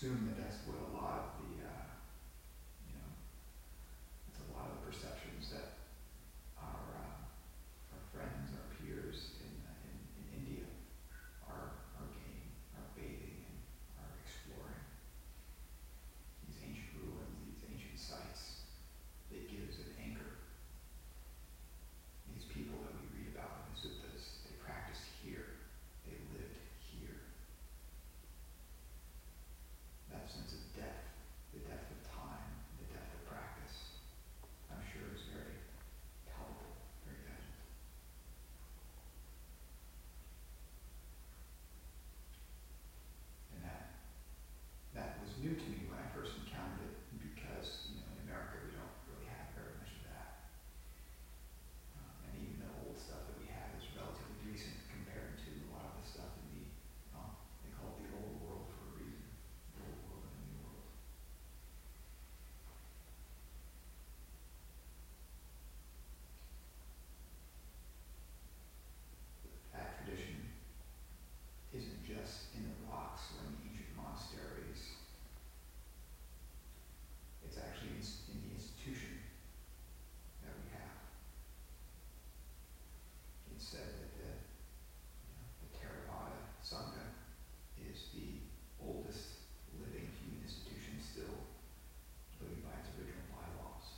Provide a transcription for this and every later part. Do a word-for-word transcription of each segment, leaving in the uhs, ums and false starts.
assume that that's what a lot of the, uh, you know, that's a lot of the perceptions that our, uh, our friends, our peers in, uh, in, in India are, are gaining, are bathing and are exploring. These ancient ruins, these ancient sites, that gives an anchor. These people that we read about in the suttas, they practiced here, they lived here. That sense of depth, the depth of time, the depth of practice, I'm sure is very palpable, very evident. And that that was new to me when I first encountered it, because you know in America we don't really have very much of that. Um, and even the old stuff that we have is relatively recent compared to a lot of the stuff in the, well, they call it the old world for a reason. The old world and the new world. That tradition isn't just in the rocks or in the ancient monasteries. It's actually in the institution that we have. It's said that the, you know, the Theravada Sangha is the oldest living human institution still living by its original bylaws.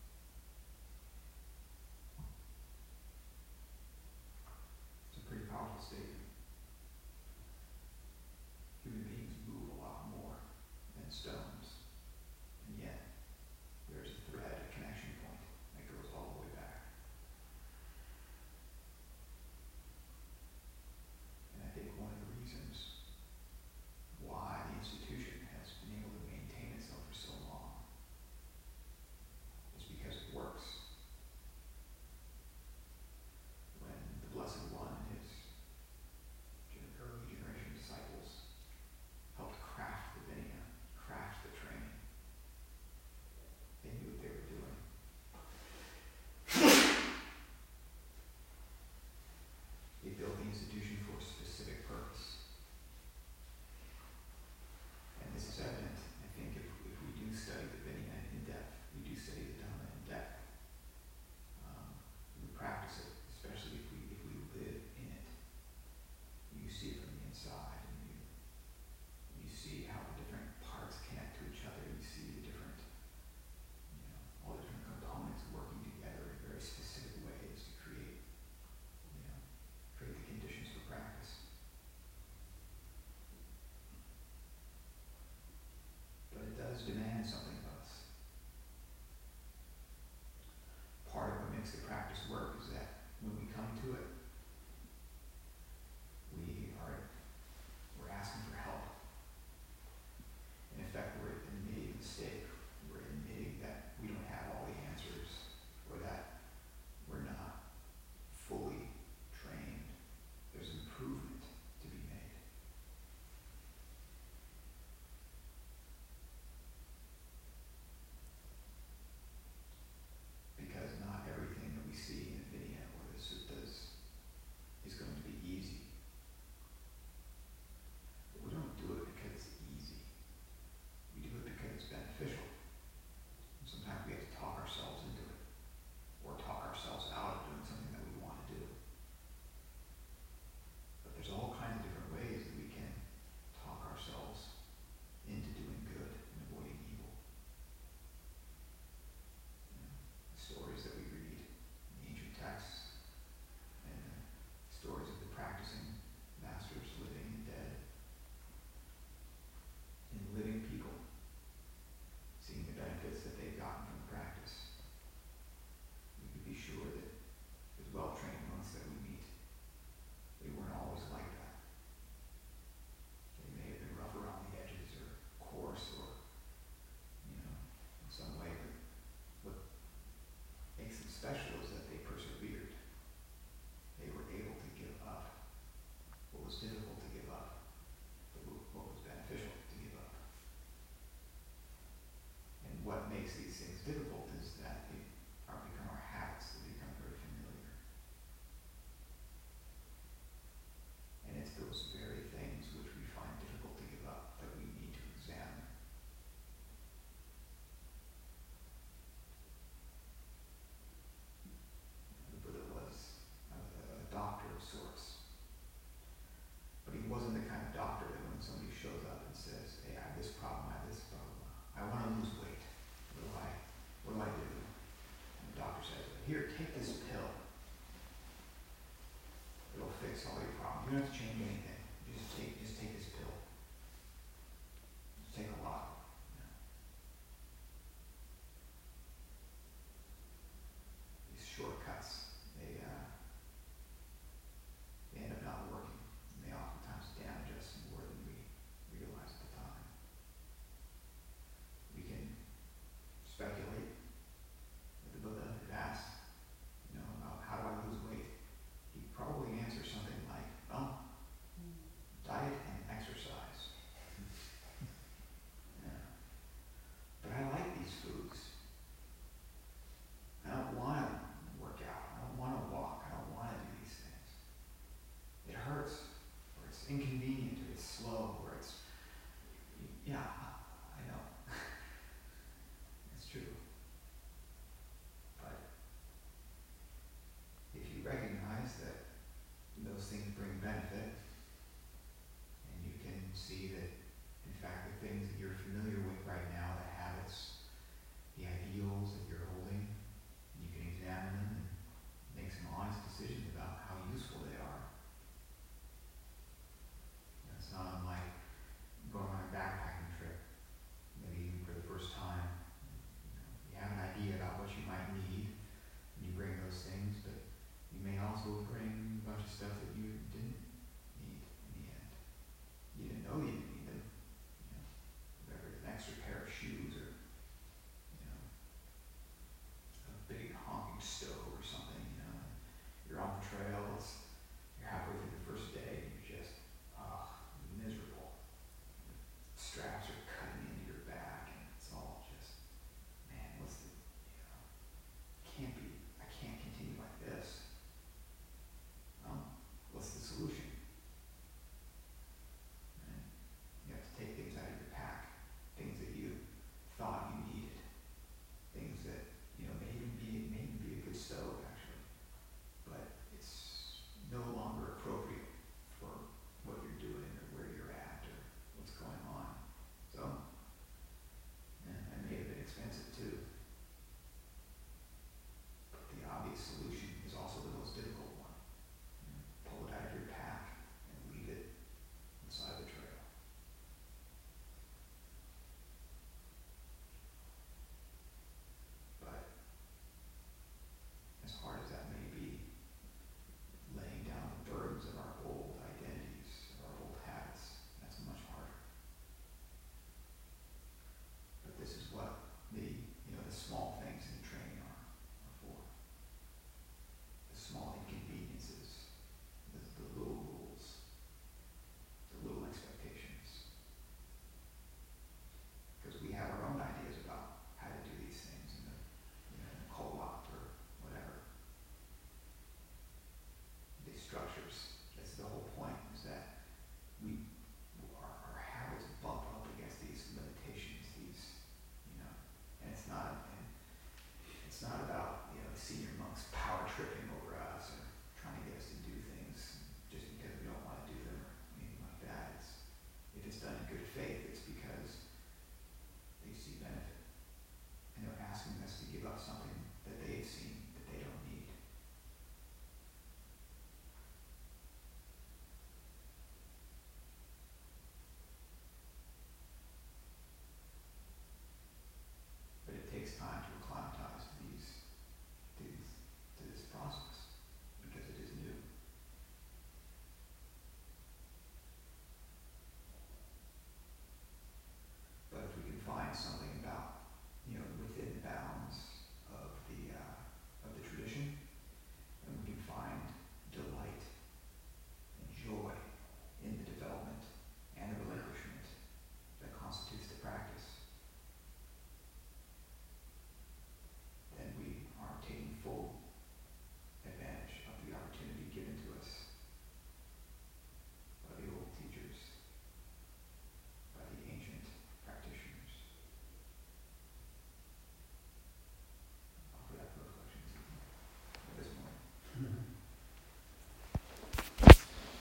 It's a pretty powerful statement. Human beings move a lot more than stones, and yet there's a thread, a connection point that goes all the way back. And I think one of the reasons why the institution has been able to maintain itself for so long is because it works. When the Blessed One and his early generation disciples helped craft the Vinaya, craft the training, they knew what they were doing. They built the institution for a specific purpose. And this is evident, I think, if, if we do study the Vinaya in depth, we do study the Dhamma in depth. Um, we practice it, especially if we if we live in it. You see it from the inside, and you you see how the different parts connect to each other. You see the different, you know, all the different components working together in very specific ways to create, you know, create the conditions for practice. But it does demand something of us. Part of what makes the practice work is that when we come to it, we are we're asking for help. In effect, we're admitting a mistake. We're admitting that we don't have all the answers, or that we're not fully trained. There's improvement to be made. Because not everything that we see in the Vinaya or the suttas is going to be easy. But we don't do it because it's easy. We do it because it's beneficial. And sometimes we have to talk ourselves into it, or talk ourselves out of doing something that we want to do. But there's all kinds of different ways that we can talk ourselves into doing good and avoiding evil. You know, the stories that we read in the ancient texts, and the stories of the practicing masters, living and dead, and living people, seeing the benefits that they've gotten from the practice. We can be sure that as well-trained monks that we meet, they weren't always like that. They may have been rough around the edges, or coarse, or, you know, in some way, but what makes them special is that they persevered. They were able to give up what was difficult to give up, but what was beneficial to give up. And what makes these things difficult is that they are become our habits, they become very familiar. And it's those very things which we find difficult to give up that we need to examine fix all your problems, you don't have to change anything.